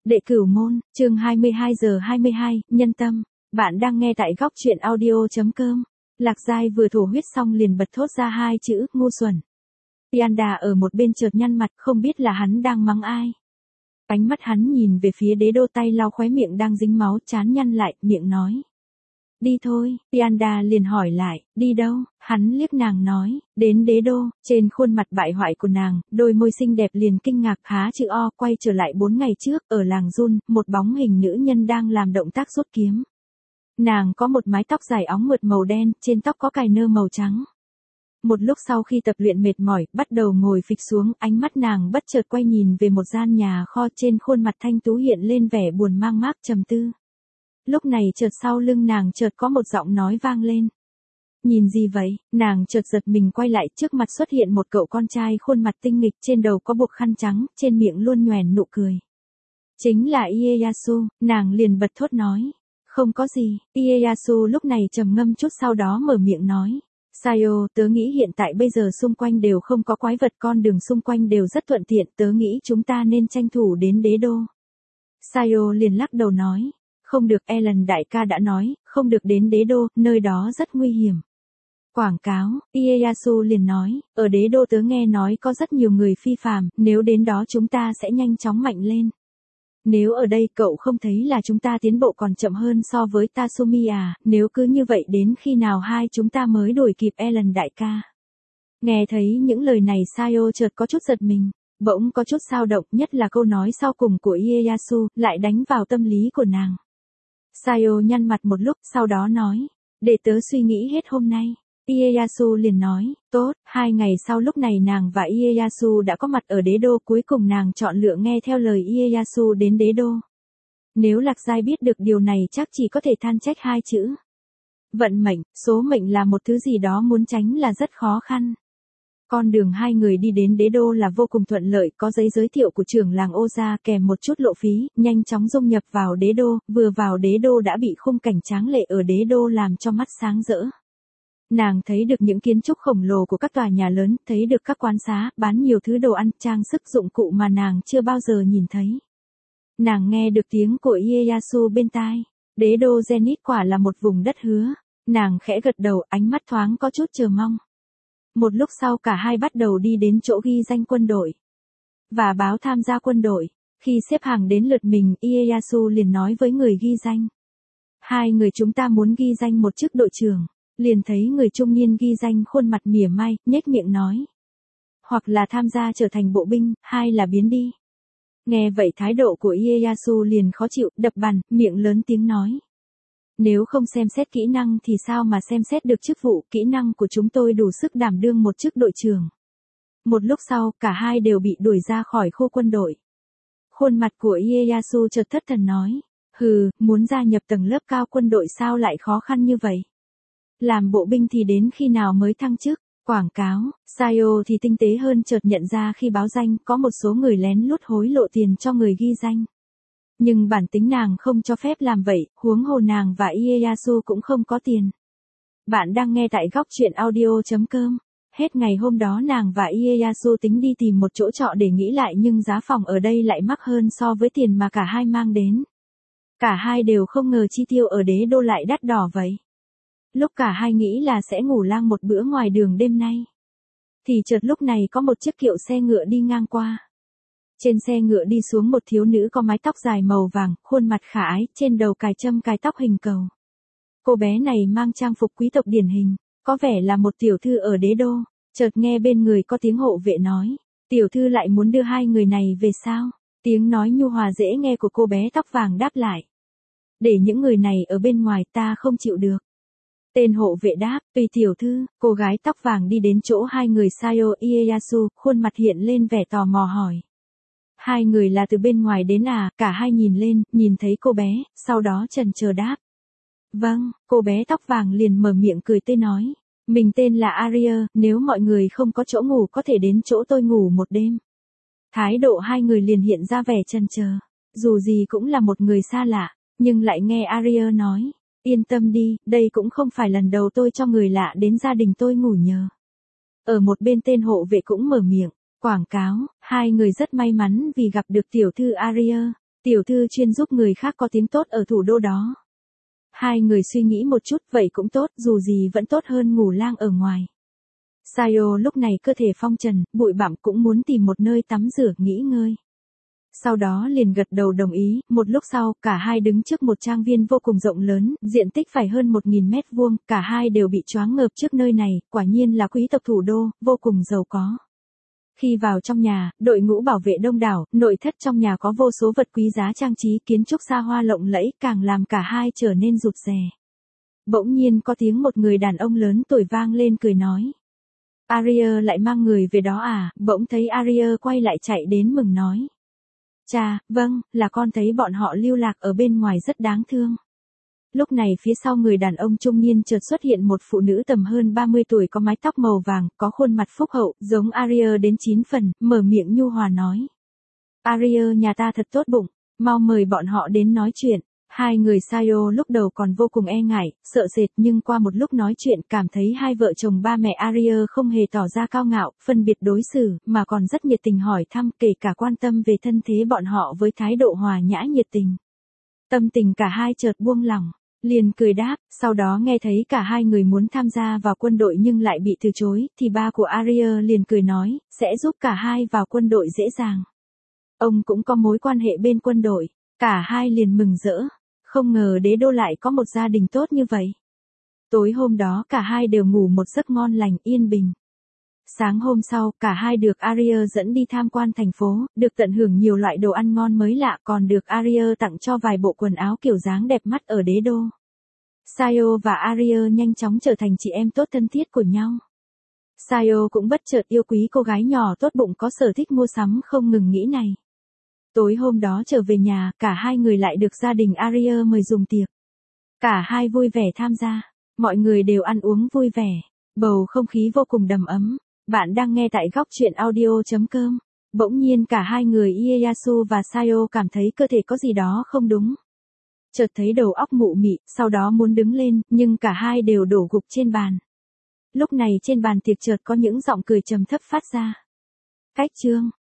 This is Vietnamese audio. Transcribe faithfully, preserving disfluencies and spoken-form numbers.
Đệ cửu môn, chương hai mươi hai giờ hai mươi hai, nhân tâm. Bạn đang nghe tại góc truyện audio.com. Lạc Giai vừa thổ huyết xong liền bật thốt ra hai chữ, ngu xuẩn. Tianda ở một bên chợt nhăn mặt, không biết là hắn đang mắng ai. Ánh mắt hắn nhìn về phía đế đô, tay lau khóe miệng đang dính máu, trán nhăn lại, miệng nói. Đi thôi, Tianda liền hỏi lại, đi đâu? Hắn liếc nàng nói, đến đế đô. Trên khuôn mặt bại hoại của nàng, đôi môi xinh đẹp liền kinh ngạc há chữ O, quay trở lại bốn ngày trước, ở làng Jun, một bóng hình nữ nhân đang làm động tác rút kiếm. Nàng có một mái tóc dài óng mượt màu đen, trên tóc có cài nơ màu trắng. Một lúc sau khi tập luyện mệt mỏi, bắt đầu ngồi phịch xuống, ánh mắt nàng bất chợt quay nhìn về một gian nhà kho, trên khuôn mặt thanh tú hiện lên vẻ buồn mang mác trầm tư. Lúc này chợt sau lưng nàng chợt có một giọng nói vang lên. Nhìn gì vậy? Nàng chợt giật mình quay lại, trước mặt xuất hiện một cậu con trai khuôn mặt tinh nghịch, trên đầu có buộc khăn trắng, trên miệng luôn nhoẻn nụ cười. Chính là Ieyasu, nàng liền bật thốt nói. Không có gì. Ieyasu lúc này trầm ngâm chút sau đó mở miệng nói. Sayo, tớ nghĩ hiện tại bây giờ xung quanh đều không có quái vật, con đường xung quanh đều rất thuận tiện, tớ nghĩ chúng ta nên tranh thủ đến đế đô. Sayo liền lắc đầu nói. Không được, Ellen đại ca đã nói, không được đến đế đô, nơi đó rất nguy hiểm. Quảng cáo, Ieyasu liền nói, ở đế đô tớ nghe nói có rất nhiều người phi phàm, nếu đến đó chúng ta sẽ nhanh chóng mạnh lên. Nếu ở đây cậu không thấy là chúng ta tiến bộ còn chậm hơn so với Tasumi à, nếu cứ như vậy đến khi nào hai chúng ta mới đuổi kịp Ellen đại ca. Nghe thấy những lời này Sayo chợt có chút giật mình. Bỗng có chút dao động, nhất là câu nói sau cùng của Ieyasu, lại đánh vào tâm lý của nàng. Sayo nhăn mặt một lúc, sau đó nói, để tớ suy nghĩ hết hôm nay. Ieyasu liền nói, tốt, hai ngày sau lúc này nàng và Ieyasu đã có mặt ở đế đô, cuối cùng nàng chọn lựa nghe theo lời Ieyasu đến đế đô. Nếu Lạc Giai biết được điều này chắc chỉ có thể than trách hai chữ. Vận mệnh, số mệnh là một thứ gì đó muốn tránh là rất khó khăn. Con đường hai người đi đến đế đô là vô cùng thuận lợi, có giấy giới thiệu của trưởng làng Oza kèm một chút lộ phí, nhanh chóng dung nhập vào đế đô, vừa vào đế đô đã bị khung cảnh tráng lệ ở đế đô làm cho mắt sáng rỡ. Nàng thấy được những kiến trúc khổng lồ của các tòa nhà lớn, thấy được các quán xá, bán nhiều thứ đồ ăn, trang sức dụng cụ mà nàng chưa bao giờ nhìn thấy. Nàng nghe được tiếng của Ieyasu bên tai, đế đô Zenith quả là một vùng đất hứa, nàng khẽ gật đầu, ánh mắt thoáng có chút chờ mong. Một lúc sau cả hai bắt đầu đi đến chỗ ghi danh quân đội và báo tham gia quân đội. Khi xếp hàng đến lượt mình, Ieyasu liền nói với người ghi danh. Hai người chúng ta muốn ghi danh một chức đội trưởng. Liền thấy người trung niên ghi danh khuôn mặt mỉa mai, nhếch miệng nói. Hoặc là tham gia trở thành bộ binh, hai là biến đi. Nghe vậy thái độ của Ieyasu liền khó chịu, đập bàn, miệng lớn tiếng nói. Nếu không xem xét kỹ năng thì sao mà xem xét được chức vụ, kỹ năng của chúng tôi đủ sức đảm đương một chức đội trưởng. Một lúc sau, cả hai đều bị đuổi ra khỏi khu quân đội. Khuôn mặt của Ieyasu chợt thất thần nói, hừ, muốn gia nhập tầng lớp cao quân đội sao lại khó khăn như vậy? Làm bộ binh thì đến khi nào mới thăng chức? Quảng cáo, Sayo thì tinh tế hơn, chợt nhận ra khi báo danh có một số người lén lút hối lộ tiền cho người ghi danh. Nhưng bản tính nàng không cho phép làm vậy, huống hồ nàng và Ieyasu cũng không có tiền. Bạn đang nghe tại góc truyện audio.com. Hết ngày hôm đó nàng và Ieyasu tính đi tìm một chỗ trọ để nghỉ lại, nhưng giá phòng ở đây lại mắc hơn so với tiền mà cả hai mang đến. Cả hai đều không ngờ chi tiêu ở đế đô lại đắt đỏ vậy. Lúc cả hai nghĩ là sẽ ngủ lang một bữa ngoài đường đêm nay, thì chợt lúc này có một chiếc kiệu xe ngựa đi ngang qua. Trên xe ngựa đi xuống một thiếu nữ có mái tóc dài màu vàng, khuôn mặt khả ái, trên đầu cài châm cài tóc hình cầu. Cô bé này mang trang phục quý tộc điển hình, có vẻ là một tiểu thư ở đế đô. Chợt nghe bên người có tiếng hộ vệ nói, tiểu thư lại muốn đưa hai người này về sao? Tiếng nói nhu hòa dễ nghe của cô bé tóc vàng đáp lại. Để những người này ở bên ngoài, ta không chịu được. Tên hộ vệ đáp, tùy tiểu thư. Cô gái tóc vàng đi đến chỗ hai người Sayo Ieyasu, khuôn mặt hiện lên vẻ tò mò hỏi. Hai người là từ bên ngoài đến à? Cả hai nhìn lên, nhìn thấy cô bé, sau đó chần chờ đáp. Vâng, cô bé tóc vàng liền mở miệng cười tươi nói. Mình tên là Aria, nếu mọi người không có chỗ ngủ có thể đến chỗ tôi ngủ một đêm. Thái độ hai người liền hiện ra vẻ chần chờ. Dù gì cũng là một người xa lạ, nhưng lại nghe Aria nói. Yên tâm đi, đây cũng không phải lần đầu tôi cho người lạ đến gia đình tôi ngủ nhờ. Ở một bên tên hộ vệ cũng mở miệng. Quảng cáo, hai người rất may mắn vì gặp được tiểu thư Aria. Tiểu thư chuyên giúp người khác có tiếng tốt ở thủ đô đó. Hai người suy nghĩ một chút, vậy cũng tốt, dù gì vẫn tốt hơn ngủ lang ở ngoài. Sayo lúc này cơ thể phong trần, bụi bặm cũng muốn tìm một nơi tắm rửa, nghỉ ngơi. Sau đó liền gật đầu đồng ý, một lúc sau, cả hai đứng trước một trang viên vô cùng rộng lớn, diện tích phải hơn một nghìn mét vuông, cả hai đều bị choáng ngợp trước nơi này, quả nhiên là quý tộc thủ đô, vô cùng giàu có. Khi vào trong nhà, đội ngũ bảo vệ đông đảo, nội thất trong nhà có vô số vật quý giá trang trí, kiến trúc xa hoa lộng lẫy, càng làm cả hai trở nên rụt rè. Bỗng nhiên có tiếng một người đàn ông lớn tuổi vang lên cười nói. Arya lại mang người về đó à? Bỗng thấy Arya quay lại chạy đến mừng nói. Cha, vâng, là con thấy bọn họ lưu lạc ở bên ngoài rất đáng thương. Lúc này phía sau người đàn ông trung niên chợt xuất hiện một phụ nữ tầm hơn ba mươi tuổi có mái tóc màu vàng, có khuôn mặt phúc hậu, giống Arya đến chín phần, mở miệng nhu hòa nói. Arya nhà ta thật tốt bụng, mau mời bọn họ đến nói chuyện. Hai người Sayo lúc đầu còn vô cùng e ngại, sợ sệt, nhưng qua một lúc nói chuyện cảm thấy hai vợ chồng ba mẹ Arya không hề tỏ ra cao ngạo, phân biệt đối xử, mà còn rất nhiệt tình hỏi thăm, kể cả quan tâm về thân thế bọn họ với thái độ hòa nhã nhiệt tình. Tâm tình cả hai chợt buông lỏng, liền cười đáp, sau đó nghe thấy cả hai người muốn tham gia vào quân đội nhưng lại bị từ chối, thì ba của Arya liền cười nói, sẽ giúp cả hai vào quân đội dễ dàng. Ông cũng có mối quan hệ bên quân đội, cả hai liền mừng rỡ. Không ngờ đế đô lại có một gia đình tốt như vậy. Tối hôm đó cả hai đều ngủ một giấc ngon lành yên bình. Sáng hôm sau, cả hai được Arya dẫn đi tham quan thành phố, được tận hưởng nhiều loại đồ ăn ngon mới lạ, còn được Arya tặng cho vài bộ quần áo kiểu dáng đẹp mắt ở đế đô. Sayo và Arya nhanh chóng trở thành chị em tốt thân thiết của nhau. Sayo cũng bất chợt yêu quý cô gái nhỏ tốt bụng có sở thích mua sắm không ngừng nghĩ này. Tối hôm đó trở về nhà, cả hai người lại được gia đình Arya mời dùng tiệc. Cả hai vui vẻ tham gia, mọi người đều ăn uống vui vẻ, bầu không khí vô cùng đầm ấm. Bạn đang nghe tại góc truyện audio chấm com. Bỗng nhiên cả hai người Ieyasu và Sayo cảm thấy cơ thể có gì đó không đúng. Chợt thấy đầu óc mụ mị, sau đó muốn đứng lên, nhưng cả hai đều đổ gục trên bàn. Lúc này trên bàn tiệc chợt có những giọng cười trầm thấp phát ra. Cách chương